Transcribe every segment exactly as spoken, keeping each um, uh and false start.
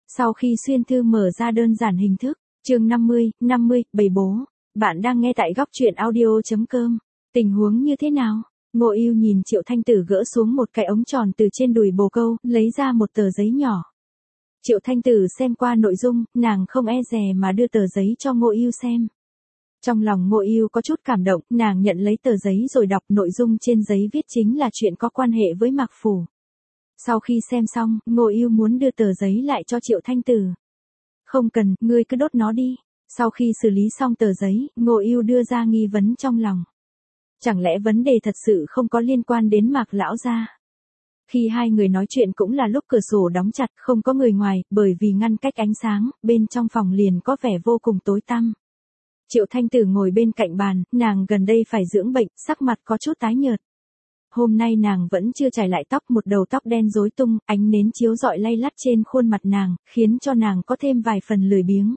Sau khi xuyên thư mở ra đơn giản hình thức, chương năm mươi, năm mươi, bầy bố, bạn đang nghe tại góc truyện audio.com. Tình huống như thế nào? Ngộ Ưu nhìn Triệu Thanh Tử gỡ xuống một cái ống tròn từ trên đùi bồ câu, lấy ra một tờ giấy nhỏ. Triệu Thanh Tử xem qua nội dung, nàng không e dè mà đưa tờ giấy cho Ngộ Ưu xem. Trong lòng Ngộ Ưu có chút cảm động, nàng nhận lấy tờ giấy rồi đọc nội dung trên giấy viết chính là chuyện có quan hệ với Mạc Phủ. Sau khi xem xong, Ngộ Ưu muốn đưa tờ giấy lại cho Triệu Thanh Tử. Không cần, ngươi cứ đốt nó đi. Sau khi xử lý xong tờ giấy, Ngộ Ưu đưa ra nghi vấn trong lòng. Chẳng lẽ vấn đề thật sự không có liên quan đến Mạc lão gia? Khi hai người nói chuyện cũng là lúc cửa sổ đóng chặt, không có người ngoài, bởi vì ngăn cách ánh sáng, bên trong phòng liền có vẻ vô cùng tối tăm. Triệu Thanh Tử ngồi bên cạnh bàn, nàng gần đây phải dưỡng bệnh, sắc mặt có chút tái nhợt. Hôm nay nàng vẫn chưa chải lại tóc, một đầu tóc đen rối tung, ánh nến chiếu rọi lay lắt trên khuôn mặt nàng, khiến cho nàng có thêm vài phần lười biếng.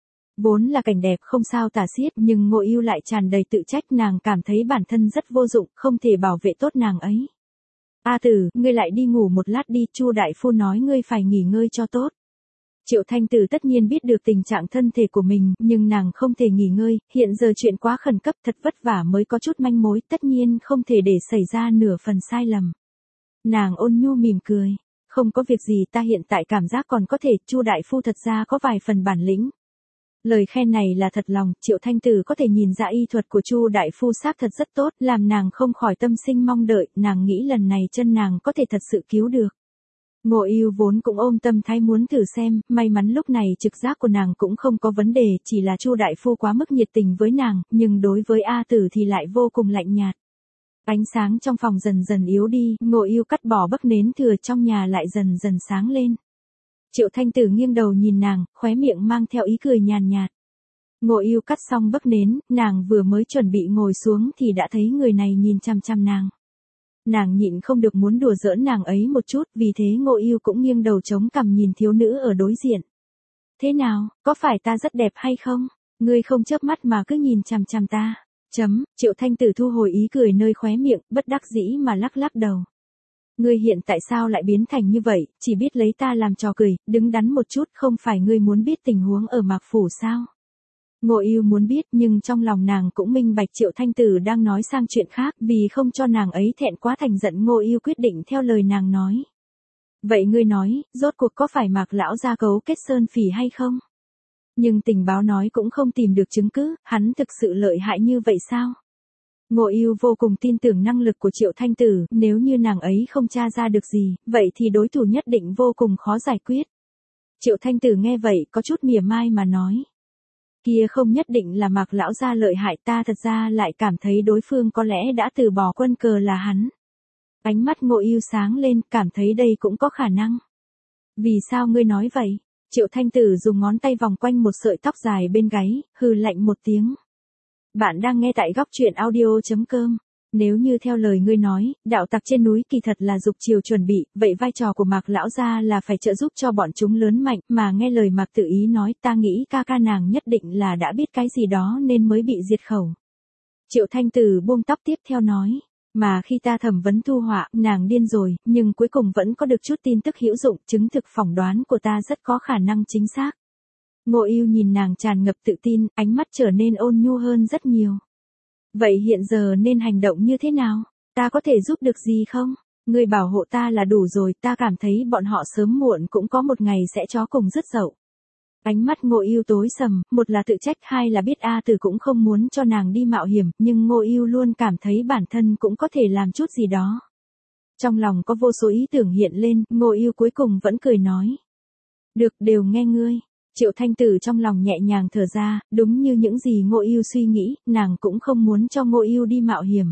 Vốn là cảnh đẹp không sao tả xiết, nhưng Ngộ Ưu lại tràn đầy tự trách, nàng cảm thấy bản thân rất vô dụng, không thể bảo vệ tốt nàng ấy. A Tử, ngươi lại đi ngủ một lát đi, Chu đại phu nói ngươi phải nghỉ ngơi cho tốt. Triệu Thanh Tử tất nhiên biết được tình trạng thân thể của mình, nhưng nàng không thể nghỉ ngơi, hiện giờ chuyện quá khẩn cấp, thật vất vả mới có chút manh mối, tất nhiên không thể để xảy ra nửa phần sai lầm. Nàng ôn nhu mỉm cười, không có việc gì, ta hiện tại cảm giác còn có thể, Chu đại phu thật ra có vài phần bản lĩnh. Lời khen này là thật lòng, Triệu Thanh Tử có thể nhìn ra y thuật của Chu đại phu xác thật rất tốt, làm nàng không khỏi tâm sinh mong đợi, nàng nghĩ lần này chân nàng có thể thật sự cứu được. Ngộ Ưu vốn cũng ôm tâm thái muốn thử xem, may mắn lúc này trực giác của nàng cũng không có vấn đề, chỉ là Chu đại phu quá mức nhiệt tình với nàng, nhưng đối với A Tử thì lại vô cùng lạnh nhạt. Ánh sáng trong phòng dần dần yếu đi, Ngộ Ưu cắt bỏ bấc nến thừa trong nhà lại dần dần sáng lên. Triệu Thanh Tử nghiêng đầu nhìn nàng, khóe miệng mang theo ý cười nhàn nhạt. Ngộ Ưu cắt xong bấc nến, nàng vừa mới chuẩn bị ngồi xuống thì đã thấy người này nhìn chằm chằm nàng. Nàng nhịn không được muốn đùa giỡn nàng ấy một chút, vì thế Ngộ Ưu cũng nghiêng đầu chống cằm nhìn thiếu nữ ở đối diện. Thế nào, có phải ta rất đẹp hay không? Ngươi không chớp mắt mà cứ nhìn chằm chằm ta. Chấm, Triệu Thanh Tử thu hồi ý cười nơi khóe miệng, bất đắc dĩ mà lắc lắc đầu. Ngươi hiện tại sao lại biến thành như vậy, chỉ biết lấy ta làm trò cười, đứng đắn một chút, không phải ngươi muốn biết tình huống ở Mạc Phủ sao? Ngộ Ưu muốn biết, nhưng trong lòng nàng cũng minh bạch Triệu Thanh Tử đang nói sang chuyện khác, vì không cho nàng ấy thẹn quá thành giận, Ngộ Ưu quyết định theo lời nàng nói. Vậy ngươi nói, rốt cuộc có phải Mạc lão gia cấu kết Sơn Phỉ hay không? Nhưng tình báo nói cũng không tìm được chứng cứ, hắn thực sự lợi hại như vậy sao? Ngộ Ưu vô cùng tin tưởng năng lực của Triệu Thanh Tử, nếu như nàng ấy không tra ra được gì, vậy thì đối thủ nhất định vô cùng khó giải quyết. Triệu Thanh Tử nghe vậy có chút mỉa mai mà nói. Kia không nhất định là Mạc lão gia lợi hại, ta thật ra lại cảm thấy đối phương có lẽ đã từ bỏ quân cờ là hắn. Ánh mắt Ngộ Ưu sáng lên, cảm thấy đây cũng có khả năng. Vì sao ngươi nói vậy? Triệu Thanh Tử dùng ngón tay vòng quanh một sợi tóc dài bên gáy, hừ lạnh một tiếng. Bạn đang nghe tại góc truyện audio.com. Nếu như theo lời ngươi nói, đạo tặc trên núi kỳ thật là dục chiều chuẩn bị, vậy vai trò của Mạc lão gia là phải trợ giúp cho bọn chúng lớn mạnh, mà nghe lời Mạc Tự Ý nói, ta nghĩ ca ca nàng nhất định là đã biết cái gì đó nên mới bị diệt khẩu. Triệu Thanh Tử buông tóc tiếp theo nói, mà khi ta thẩm vấn Thu Họa, nàng điên rồi, nhưng cuối cùng vẫn có được chút tin tức hữu dụng, chứng thực phỏng đoán của ta rất có khả năng chính xác. Ngộ Ưu nhìn nàng tràn ngập tự tin, ánh mắt trở nên ôn nhu hơn rất nhiều. Vậy hiện giờ nên hành động như thế nào? Ta có thể giúp được gì không? Ngươi bảo hộ ta là đủ rồi, ta cảm thấy bọn họ sớm muộn cũng có một ngày sẽ chó cùng rứt dậu. Ánh mắt Ngộ Ưu tối sầm, một là tự trách, hai là biết A Tử cũng không muốn cho nàng đi mạo hiểm, nhưng Ngộ Ưu luôn cảm thấy bản thân cũng có thể làm chút gì đó. Trong lòng có vô số ý tưởng hiện lên, Ngộ Ưu cuối cùng vẫn cười nói. Được, đều nghe ngươi. Triệu Thanh Tử trong lòng nhẹ nhàng thở ra, đúng như những gì Ngộ Ưu suy nghĩ, nàng cũng không muốn cho Ngộ Ưu đi mạo hiểm.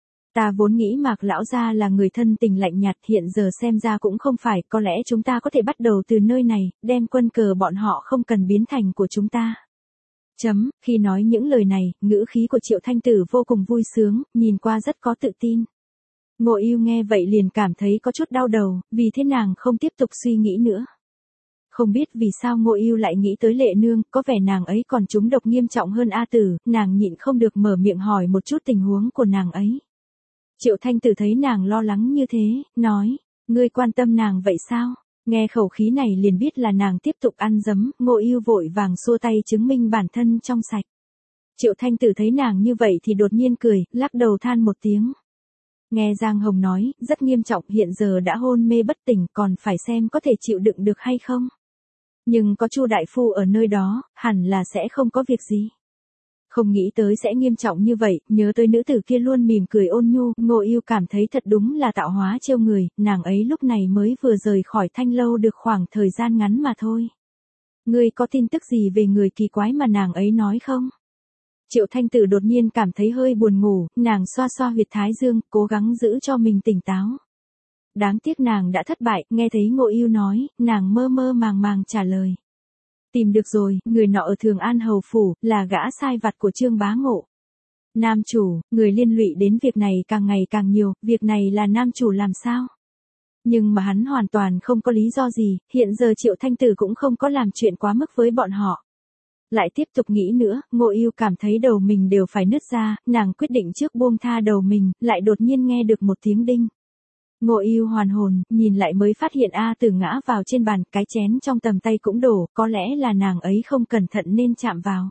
Ta vốn nghĩ Mạc lão gia là người thân tình lạnh nhạt, hiện giờ xem ra cũng không phải, có lẽ chúng ta có thể bắt đầu từ nơi này, đem quân cờ bọn họ không cần biến thành của chúng ta. Chấm, khi nói những lời này, ngữ khí của Triệu Thanh Tử vô cùng vui sướng, nhìn qua rất có tự tin. Ngộ Ưu nghe vậy liền cảm thấy có chút đau đầu, vì thế nàng không tiếp tục suy nghĩ nữa. Không biết vì sao Ngộ Ưu lại nghĩ tới Lệ Nương, có vẻ nàng ấy còn trúng độc nghiêm trọng hơn A Tử, nàng nhịn không được mở miệng hỏi một chút tình huống của nàng ấy. Triệu Thanh Tử thấy nàng lo lắng như thế, nói, ngươi quan tâm nàng vậy sao? Nghe khẩu khí này liền biết là nàng tiếp tục ăn dấm, Ngô Ưu vội vàng xua tay chứng minh bản thân trong sạch. Triệu Thanh Tử thấy nàng như vậy thì đột nhiên cười, lắc đầu than một tiếng. Nghe Giang Hồng nói, rất nghiêm trọng, hiện giờ đã hôn mê bất tỉnh, còn phải xem có thể chịu đựng được hay không. Nhưng có Chu đại phu ở nơi đó, hẳn là sẽ không có việc gì. Không nghĩ tới sẽ nghiêm trọng như vậy, nhớ tới nữ tử kia luôn mỉm cười ôn nhu, Ngô Ưu cảm thấy thật đúng là tạo hóa trêu người, nàng ấy lúc này mới vừa rời khỏi Thanh lâu được khoảng thời gian ngắn mà thôi. Ngươi có tin tức gì về người kỳ quái mà nàng ấy nói không? Triệu Thanh Tử đột nhiên cảm thấy hơi buồn ngủ, nàng xoa xoa huyệt thái dương, cố gắng giữ cho mình tỉnh táo. Đáng tiếc nàng đã thất bại, nghe thấy Ngô Ưu nói, nàng mơ mơ màng màng trả lời. Tìm được rồi, người nọ ở Thường An hầu phủ, là gã sai vặt của Trương Bá Ngộ. Nam chủ, người liên lụy đến việc này càng ngày càng nhiều, việc này là nam chủ làm sao? Nhưng mà hắn hoàn toàn không có lý do gì, hiện giờ Triệu Thanh Tử cũng không có làm chuyện quá mức với bọn họ. Lại tiếp tục nghĩ nữa, Ngô Ưu cảm thấy đầu mình đều phải nứt ra, nàng quyết định trước buông tha đầu mình, lại đột nhiên nghe được một tiếng đinh. Ngô Ưu hoàn hồn, nhìn lại mới phát hiện A Tử ngã vào trên bàn, cái chén trong tầm tay cũng đổ, có lẽ là nàng ấy không cẩn thận nên chạm vào.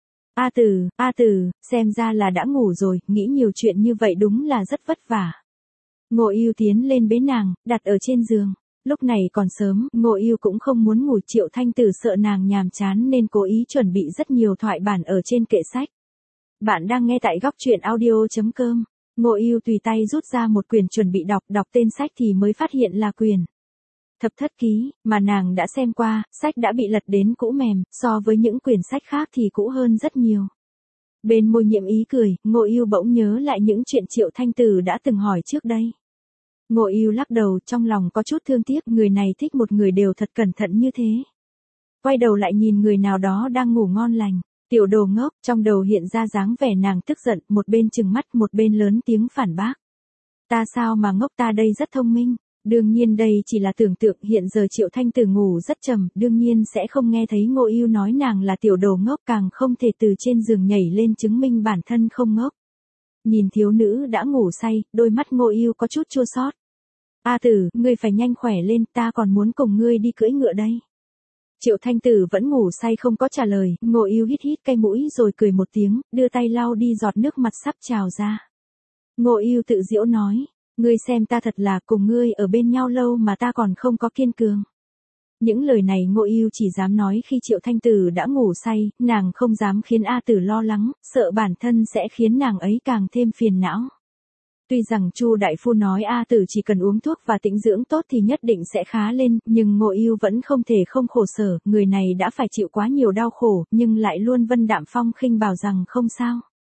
A Tử, A Tử, xem ra là đã ngủ rồi, nghĩ nhiều chuyện như vậy đúng là rất vất vả. Ngô Ưu tiến lên bế nàng, đặt ở trên giường. Lúc này còn sớm, Ngô Ưu cũng không muốn ngủ, Triệu Thanh Tử sợ nàng nhàm chán nên cố ý chuẩn bị rất nhiều thoại bản ở trên kệ sách. Bạn đang nghe tại góc truyện audio chấm com. Ngô Ưu tùy tay rút ra một quyển chuẩn bị đọc, đọc tên sách thì mới phát hiện là quyển Thập Thất Ký, mà nàng đã xem qua, sách đã bị lật đến cũ mềm, so với những quyển sách khác thì cũ hơn rất nhiều. Bên môi nhiệm ý cười, Ngô Ưu bỗng nhớ lại những chuyện Triệu Thanh Tử đã từng hỏi trước đây. Ngô Ưu lắc đầu, trong lòng có chút thương tiếc, người này thích một người đều thật cẩn thận như thế. Quay đầu lại nhìn người nào đó đang ngủ ngon lành, tiểu đồ ngốc, trong đầu hiện ra dáng vẻ nàng tức giận, một bên trừng mắt, một bên lớn tiếng phản bác. Ta sao mà ngốc, ta đây rất thông minh. Đương nhiên đây chỉ là tưởng tượng, hiện giờ Triệu Thanh Tử ngủ rất trầm, đương nhiên sẽ không nghe thấy Ngô Ưu nói nàng là tiểu đồ ngốc, càng không thể từ trên giường nhảy lên chứng minh bản thân không ngốc. Nhìn thiếu nữ đã ngủ say, đôi mắt Ngô Ưu có chút chua xót. A Tử, ngươi phải nhanh khỏe lên, ta còn muốn cùng ngươi đi cưỡi ngựa đây. Triệu Thanh Tử vẫn ngủ say không có trả lời, Ngô Ưu hít hít cái mũi rồi cười một tiếng, đưa tay lau đi giọt nước mặt sắp trào ra. Ngô Ưu tự giễu nói, ngươi xem ta thật là, cùng ngươi ở bên nhau lâu mà ta còn không có kiên cường. Những lời này Ngô Ưu chỉ dám nói khi Triệu Thanh Tử đã ngủ say, nàng không dám khiến A Tử lo lắng, sợ bản thân sẽ khiến nàng ấy càng thêm phiền não. Tuy rằng Chu đại phu nói A Tử chỉ cần uống thuốc và tĩnh dưỡng tốt thì nhất định sẽ khá lên, nhưng Ngô Ưu vẫn không thể không khổ sở, người này đã phải chịu quá nhiều đau khổ, nhưng lại luôn vân đạm phong khinh bảo rằng không sao.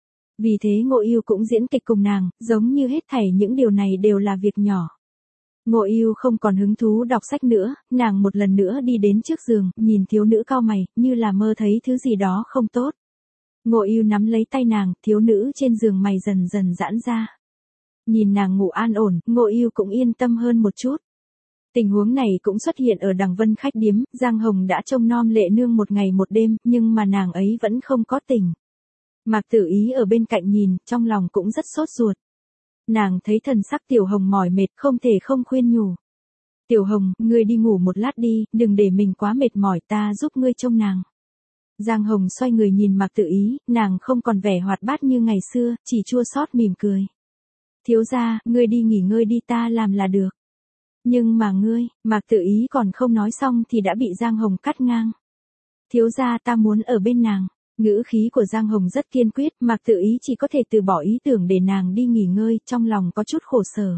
Vì thế Ngô Ưu cũng diễn kịch cùng nàng, giống như hết thảy những điều này đều là việc nhỏ. Ngô Ưu không còn hứng thú đọc sách nữa, nàng một lần nữa đi đến trước giường, nhìn thiếu nữ cau mày, như là mơ thấy thứ gì đó không tốt. Ngô Ưu nắm lấy tay nàng, thiếu nữ trên giường mày dần dần giãn ra. Nhìn nàng ngủ an ổn, Ngô Ưu cũng yên tâm hơn một chút. Tình huống này cũng xuất hiện ở Đằng Vân khách điếm, Giang Hồng đã trông nom Lệ Nương một ngày một đêm, nhưng mà nàng ấy vẫn không có tỉnh. Mạc Tử Ý ở bên cạnh nhìn, trong lòng cũng rất sốt ruột. Nàng thấy thần sắc Tiểu Hồng mỏi mệt, không thể không khuyên nhủ. Tiểu Hồng, ngươi đi ngủ một lát đi, đừng để mình quá mệt mỏi, ta giúp ngươi trông nàng. Giang Hồng xoay người nhìn Mạc Tử Ý, nàng không còn vẻ hoạt bát như ngày xưa, chỉ chua xót mỉm cười. Thiếu gia, ngươi đi nghỉ ngơi đi, ta làm là được. Nhưng mà ngươi, Mạc Tử Ý còn không nói xong thì đã bị Giang Hồng cắt ngang. Thiếu gia, ta muốn ở bên nàng. Ngữ khí của Giang Hồng rất kiên quyết, Mạc Tử Ý chỉ có thể từ bỏ ý tưởng để nàng đi nghỉ ngơi, trong lòng có chút khổ sở.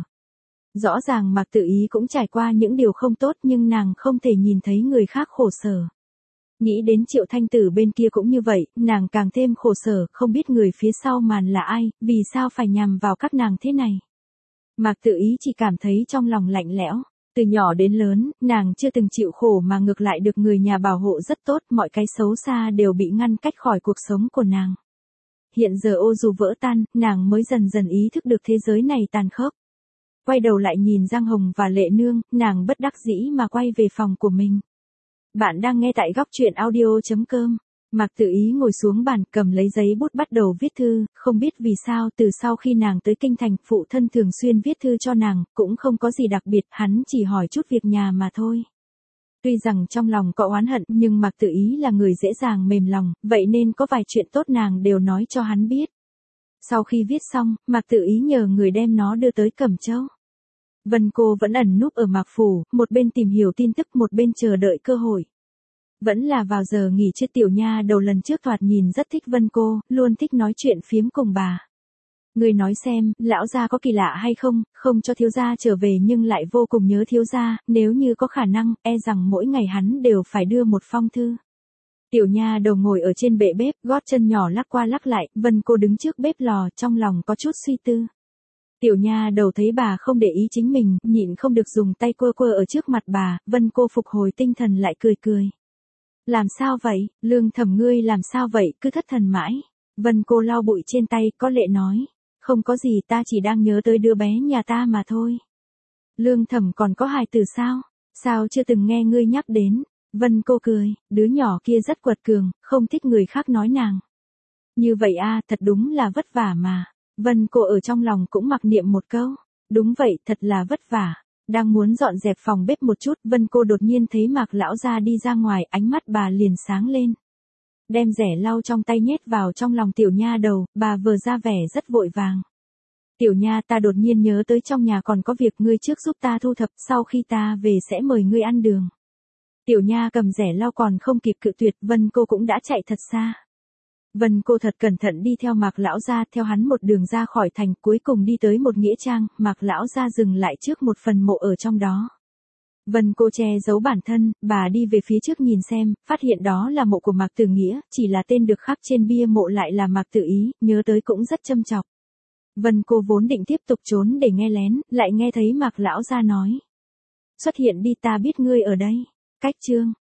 Rõ ràng Mạc Tử Ý cũng trải qua những điều không tốt nhưng nàng không thể nhìn thấy người khác khổ sở. Nghĩ đến Triệu Thanh Tử bên kia cũng như vậy, nàng càng thêm khổ sở, không biết người phía sau màn là ai, vì sao phải nhằm vào các nàng thế này. Mạc Tử Ý chỉ cảm thấy trong lòng lạnh lẽo. Từ nhỏ đến lớn, nàng chưa từng chịu khổ mà ngược lại được người nhà bảo hộ rất tốt, mọi cái xấu xa đều bị ngăn cách khỏi cuộc sống của nàng. Hiện giờ ô dù vỡ tan, nàng mới dần dần ý thức được thế giới này tàn khốc. Quay đầu lại nhìn Giang Hồng và Lệ Nương, nàng bất đắc dĩ mà quay về phòng của mình. Bạn đang nghe tại góc truyện audio chấm com. Mạc Tử Ý ngồi xuống bàn, cầm lấy giấy bút bắt đầu viết thư, không biết vì sao từ sau khi nàng tới kinh thành, phụ thân thường xuyên viết thư cho nàng, cũng không có gì đặc biệt, hắn chỉ hỏi chút việc nhà mà thôi. Tuy rằng trong lòng có oán hận nhưng Mạc Tử Ý là người dễ dàng mềm lòng, vậy nên có vài chuyện tốt nàng đều nói cho hắn biết. Sau khi viết xong, Mạc Tử Ý nhờ người đem nó đưa tới Cẩm Châu. Vân Cô vẫn ẩn núp ở Mạc Phủ, một bên tìm hiểu tin tức một bên chờ đợi cơ hội. Vẫn là vào giờ nghỉ trưa tiểu nha đầu lần trước thoạt nhìn rất thích Vân Cô, luôn thích nói chuyện phiếm cùng bà. Người nói xem, lão gia có kỳ lạ hay không, không cho thiếu gia trở về nhưng lại vô cùng nhớ thiếu gia, nếu như có khả năng, e rằng mỗi ngày hắn đều phải đưa một phong thư. Tiểu nha đầu ngồi ở trên bệ bếp, gót chân nhỏ lắc qua lắc lại, Vân Cô đứng trước bếp lò, trong lòng có chút suy tư. Tiểu nha đầu thấy bà không để ý chính mình, nhịn không được dùng tay quơ quơ ở trước mặt bà, Vân Cô phục hồi tinh thần lại cười cười. Làm sao vậy, Lương Thẩm ngươi làm sao vậy, cứ thất thần mãi. Vân Cô lau bụi trên tay, có lệ nói. Không có gì, ta chỉ đang nhớ tới đứa bé nhà ta mà thôi. Lương Thẩm còn có hài tử sao? Sao chưa từng nghe ngươi nhắc đến? Vân Cô cười, đứa nhỏ kia rất quật cường, không thích người khác nói nàng. Như vậy a, thật đúng là vất vả mà. Vân Cô ở trong lòng cũng mặc niệm một câu. Đúng vậy, thật là vất vả. Đang muốn dọn dẹp phòng bếp một chút, Vân Cô đột nhiên thấy Mạc lão gia đi ra ngoài, ánh mắt bà liền sáng lên. Đem rẻ lau trong tay nhét vào trong lòng tiểu nha đầu, bà vừa ra vẻ rất vội vàng. Tiểu nha, ta đột nhiên nhớ tới trong nhà còn có việc, ngươi trước giúp ta thu thập, sau khi ta về sẽ mời ngươi ăn đường. Tiểu nha cầm rẻ lau còn không kịp cự tuyệt, Vân Cô cũng đã chạy thật xa. Vân Cô thật cẩn thận đi theo Mạc lão gia, theo hắn một đường ra khỏi thành, cuối cùng đi tới một nghĩa trang, Mạc lão gia dừng lại trước một phần mộ ở trong đó. Vân Cô che giấu bản thân, bà đi về phía trước nhìn xem, phát hiện đó là mộ của Mạc Tử Nghĩa, chỉ là tên được khắc trên bia mộ lại là Mạc Tử Ý, nhớ tới cũng rất châm chọc. Vân Cô vốn định tiếp tục trốn để nghe lén, lại nghe thấy Mạc lão gia nói. Xuất hiện đi, ta biết ngươi ở đây. Cách chương